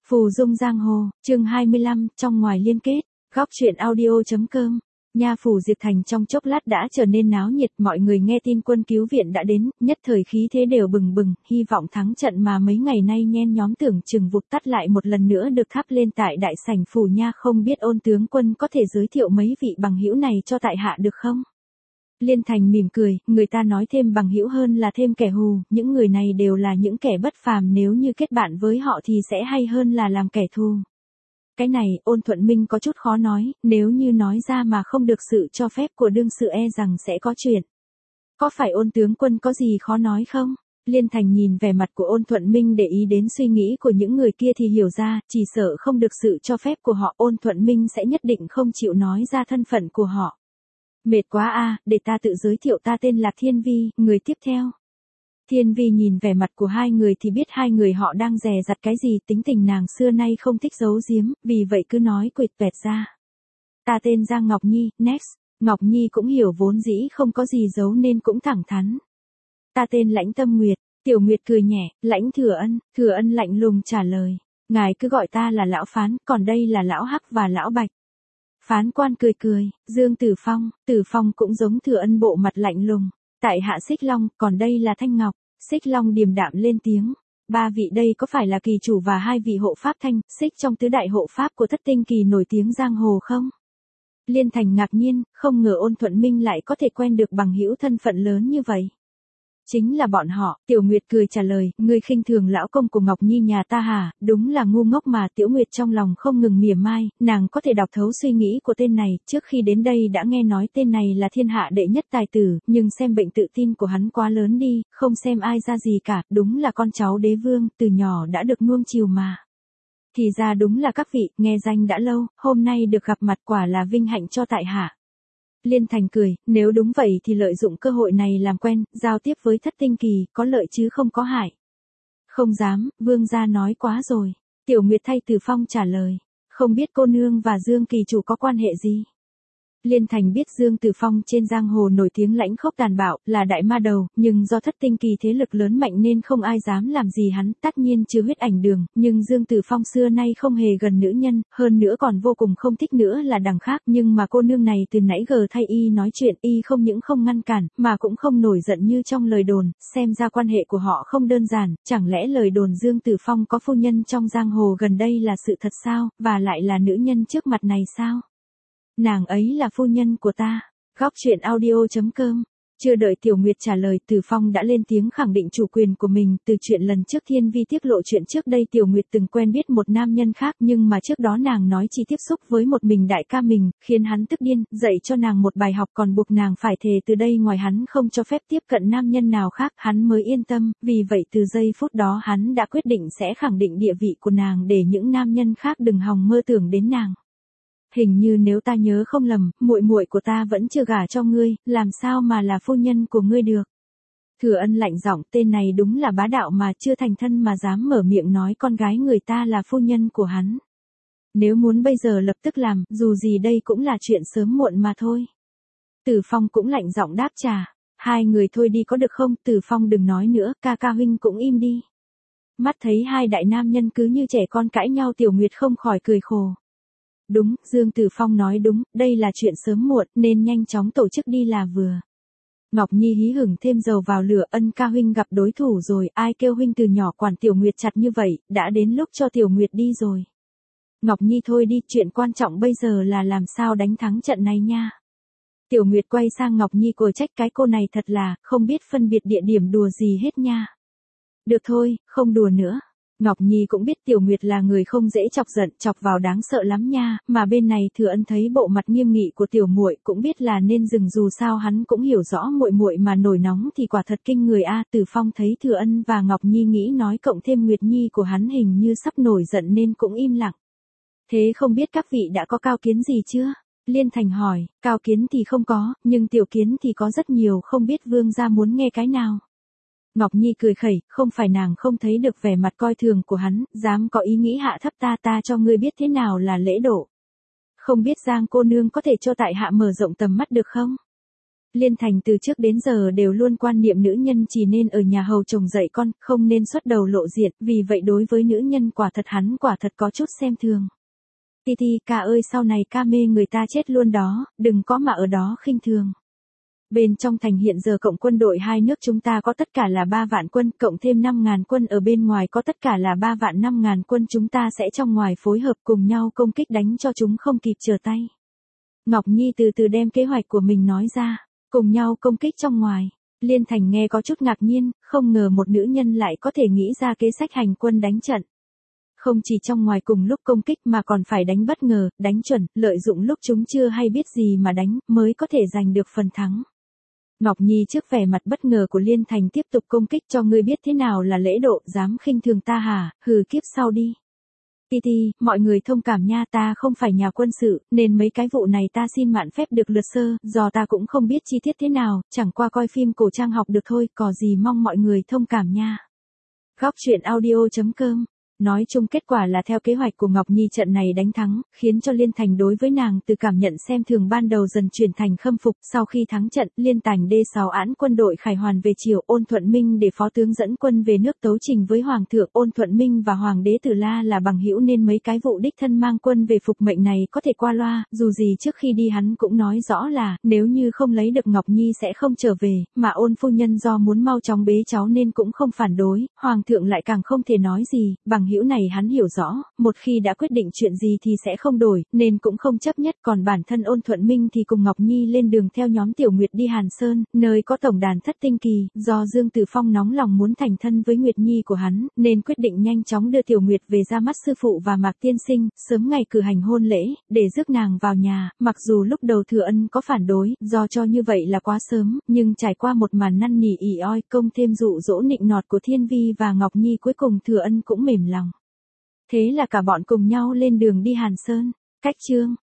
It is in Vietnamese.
Phù dung giang hồ, chương 25, trong ngoài liên kết, góc truyện audio.com. Nha phủ Diệp Thành trong chốc lát đã trở nên náo nhiệt, mọi người nghe tin quân cứu viện đã đến, nhất thời khí thế đều bừng bừng, hy vọng thắng trận mà mấy ngày nay nhen nhóm tưởng chừng vụt tắt lại một lần nữa được thắp lên tại đại sảnh phủ nha. Không biết Ôn tướng quân có thể giới thiệu mấy vị bằng hữu này cho tại hạ được không? Liên Thành mỉm cười, người ta nói thêm bằng hữu hơn là thêm kẻ hù, những người này đều là những kẻ bất phàm, nếu như kết bạn với họ thì sẽ hay hơn là làm kẻ thù. Cái này, Ôn Thuận Minh có chút khó nói, nếu như nói ra mà không được sự cho phép của đương sự e rằng sẽ có chuyện. Có phải Ôn tướng quân có gì khó nói không? Liên Thành nhìn vẻ mặt của Ôn Thuận Minh để ý đến suy nghĩ của những người kia thì hiểu ra, chỉ sợ không được sự cho phép của họ, Ôn Thuận Minh sẽ nhất định không chịu nói ra thân phận của họ. Mệt quá a, để ta tự giới thiệu, ta tên là Thiên Vi, người tiếp theo. Thiên Vi nhìn vẻ mặt của hai người thì biết hai người họ đang dè dặt cái gì, tính tình nàng xưa nay không thích giấu giếm, vì vậy cứ nói quệt tuẹt ra. Ta tên Giang Ngọc Nhi, next. Ngọc Nhi cũng hiểu vốn dĩ không có gì giấu nên cũng thẳng thắn. Ta tên Lãnh Tâm Nguyệt. Tiểu Nguyệt cười nhẹ, Lãnh Thừa Ân lạnh lùng trả lời. Ngài cứ gọi ta là Lão Phán, còn đây là Lão Hắc và Lão Bạch. Phán quan cười, Dương Tử Phong cũng giống Thừa Ân bộ mặt lạnh lùng. Tại hạ Xích Long, còn đây là Thanh Ngọc. Xích Long điềm đạm lên tiếng. Ba vị đây có phải là kỳ chủ và hai vị hộ pháp Thanh, Xích trong tứ đại hộ pháp của Thất Tinh Kỳ nổi tiếng giang hồ không? Liên Thành ngạc nhiên, không ngờ Ôn Thuận Minh lại có thể quen được bằng hữu thân phận lớn như vậy. Chính là bọn họ. Tiểu Nguyệt cười trả lời, ngươi khinh thường lão công của Ngọc Nhi nhà ta hả? Đúng là ngu ngốc mà. Tiểu Nguyệt trong lòng không ngừng mỉa mai, nàng có thể đọc thấu suy nghĩ của tên này, trước khi đến đây đã nghe nói tên này là thiên hạ đệ nhất tài tử, nhưng xem bệnh tự tin của hắn quá lớn đi, không xem ai ra gì cả, đúng là con cháu đế vương, từ nhỏ đã được nuông chiều mà. Thì ra đúng là các vị, nghe danh đã lâu, hôm nay được gặp mặt quả là vinh hạnh cho tại hạ. Liên Thành cười, nếu đúng vậy thì lợi dụng cơ hội này làm quen, giao tiếp với Thất Tinh Kỳ, có lợi chứ không có hại. Không dám, vương gia nói quá rồi. Tiểu Nguyệt thay Từ Phong trả lời, không biết cô nương và Dương Kỳ chủ có quan hệ gì. Liên Thành biết Dương Tử Phong trên giang hồ nổi tiếng lãnh khốc tàn bạo, là đại ma đầu, nhưng do Thất Tinh Kỳ thế lực lớn mạnh nên không ai dám làm gì hắn, tất nhiên trừ Huyết Ảnh Đường, nhưng Dương Tử Phong xưa nay không hề gần nữ nhân, hơn nữa còn vô cùng không thích nữa là đằng khác, nhưng mà cô nương này từ nãy giờ thay y nói chuyện, y không những không ngăn cản, mà cũng không nổi giận như trong lời đồn, xem ra quan hệ của họ không đơn giản, chẳng lẽ lời đồn Dương Tử Phong có phu nhân trong giang hồ gần đây là sự thật sao, và lại là nữ nhân trước mặt này sao? Nàng ấy là phu nhân của ta. Góc truyện audio.com. Chưa đợi Tiểu Nguyệt trả lời, Từ Phong đã lên tiếng khẳng định chủ quyền của mình. Từ chuyện lần trước Thiên Vi tiết lộ chuyện trước đây Tiểu Nguyệt từng quen biết một nam nhân khác, nhưng mà trước đó nàng nói chỉ tiếp xúc với một mình đại ca mình, khiến hắn tức điên, dạy cho nàng một bài học còn buộc nàng phải thề từ đây ngoài hắn không cho phép tiếp cận nam nhân nào khác, hắn mới yên tâm, vì vậy từ giây phút đó hắn đã quyết định sẽ khẳng định địa vị của nàng để những nam nhân khác đừng hòng mơ tưởng đến nàng. Hình như nếu ta nhớ không lầm, muội muội của ta vẫn chưa gả cho ngươi, làm sao mà là phu nhân của ngươi được? Thừa Ân lạnh giọng, tên này đúng là bá đạo mà, chưa thành thân mà dám mở miệng nói con gái người ta là phu nhân của hắn. Nếu muốn bây giờ lập tức làm, dù gì đây cũng là chuyện sớm muộn mà thôi. Tử Phong cũng lạnh giọng đáp trả, hai người thôi đi có được không? Tử Phong đừng nói nữa, ca ca huynh cũng im đi. Mắt thấy hai đại nam nhân cứ như trẻ con cãi nhau, Tiểu Nguyệt không khỏi cười khổ. Đúng, Dương Tử Phong nói đúng, đây là chuyện sớm muộn, nên nhanh chóng tổ chức đi là vừa. Ngọc Nhi hí hửng thêm dầu vào lửa, Ân ca huynh gặp đối thủ rồi, ai kêu huynh từ nhỏ quản Tiểu Nguyệt chặt như vậy, đã đến lúc cho Tiểu Nguyệt đi rồi. Ngọc Nhi thôi đi, chuyện quan trọng bây giờ là làm sao đánh thắng trận này nha. Tiểu Nguyệt quay sang Ngọc Nhi cười trách, cái cô này thật là, không biết phân biệt địa điểm đùa gì hết nha. Được thôi, không đùa nữa. Ngọc Nhi cũng biết Tiểu Nguyệt là người không dễ chọc giận, chọc vào đáng sợ lắm nha, mà bên này Thừa Ân thấy bộ mặt nghiêm nghị của tiểu muội cũng biết là nên dừng, dù sao hắn cũng hiểu rõ muội muội mà nổi nóng thì quả thật kinh người a. Từ Phong thấy Thừa Ân và Ngọc Nhi nghĩ nói cộng thêm Nguyệt Nhi của hắn hình như sắp nổi giận nên cũng im lặng. Thế không biết các vị đã có cao kiến gì chưa? Liên Thành hỏi, cao kiến thì không có, nhưng tiểu kiến thì có rất nhiều, không biết vương gia muốn nghe cái nào? Ngọc Nhi cười khẩy, không phải nàng không thấy được vẻ mặt coi thường của hắn, dám có ý nghĩ hạ thấp ta, ta cho ngươi biết thế nào là lễ độ. Không biết Giang cô nương có thể cho tại hạ mở rộng tầm mắt được không? Liên Thành từ trước đến giờ đều luôn quan niệm nữ nhân chỉ nên ở nhà hầu chồng dạy con, không nên xuất đầu lộ diện, vì vậy đối với nữ nhân hắn quả thật có chút xem thường. Titi, ca ơi sau này ca mê người ta chết luôn đó, đừng có mà ở đó khinh thường. Bên trong thành hiện giờ cộng quân đội hai nước chúng ta có tất cả là 3 vạn quân, cộng thêm 5.000 quân ở bên ngoài có tất cả là 3 vạn 5.000 quân, chúng ta sẽ trong ngoài phối hợp cùng nhau công kích đánh cho chúng không kịp trở tay. Ngọc Nhi từ từ đem kế hoạch của mình nói ra, cùng nhau công kích trong ngoài. Liên Thành nghe có chút ngạc nhiên, không ngờ một nữ nhân lại có thể nghĩ ra kế sách hành quân đánh trận. Không chỉ trong ngoài cùng lúc công kích mà còn phải đánh bất ngờ, đánh chuẩn, lợi dụng lúc chúng chưa hay biết gì mà đánh, mới có thể giành được phần thắng. Ngọc Nhi trước vẻ mặt bất ngờ của Liên Thành tiếp tục công kích, cho ngươi biết thế nào là lễ độ, dám khinh thường ta hả, hừ kiếp sau đi. Titi, mọi người thông cảm nha, ta không phải nhà quân sự, nên mấy cái vụ này ta xin mạn phép được lượt sơ, do ta cũng không biết chi tiết thế nào, chẳng qua coi phim cổ trang học được thôi, có gì mong mọi người thông cảm nha. Góc truyện audio.com. Nói chung kết quả là theo kế hoạch của Ngọc Nhi trận này đánh thắng, khiến cho Liên Thành đối với nàng từ cảm nhận xem thường ban đầu dần chuyển thành khâm phục. Sau khi thắng trận, Liên Thành D6 án quân đội khải hoàn về triều, Ôn Thuận Minh để phó tướng dẫn quân về nước tấu trình với Hoàng thượng. Ôn Thuận Minh và Hoàng đế Tử La là bằng hữu nên mấy cái vụ đích thân mang quân về phục mệnh này có thể qua loa, dù gì trước khi đi hắn cũng nói rõ là, nếu như không lấy được Ngọc Nhi sẽ không trở về, mà Ôn phu nhân do muốn mau chóng bế cháu nên cũng không phản đối, Hoàng thượng lại càng không thể nói gì, bằng hữu này hắn hiểu rõ, một khi đã quyết định chuyện gì thì sẽ không đổi, nên cũng không chấp nhất. Còn bản thân Ôn Thuận Minh thì cùng Ngọc Nhi lên đường theo nhóm Tiểu Nguyệt đi Hàn Sơn, nơi có tổng đàn Thất Tinh Kỳ, do Dương Tử Phong nóng lòng muốn thành thân với Nguyệt Nhi của hắn, nên quyết định nhanh chóng đưa Tiểu Nguyệt về ra mắt sư phụ và Mạc tiên sinh, sớm ngày cử hành hôn lễ, để rước nàng vào nhà. Mặc dù lúc đầu Thừa Ân có phản đối, do cho như vậy là quá sớm, nhưng trải qua một màn năn nỉ ỉ oi, công thêm dụ dỗ nịnh nọt của Thiên Vi và Ngọc Nhi, cuối cùng Thừa Ân cũng mềm lòng. Thế là cả bọn cùng nhau lên đường đi Hàn Sơn. Cách chương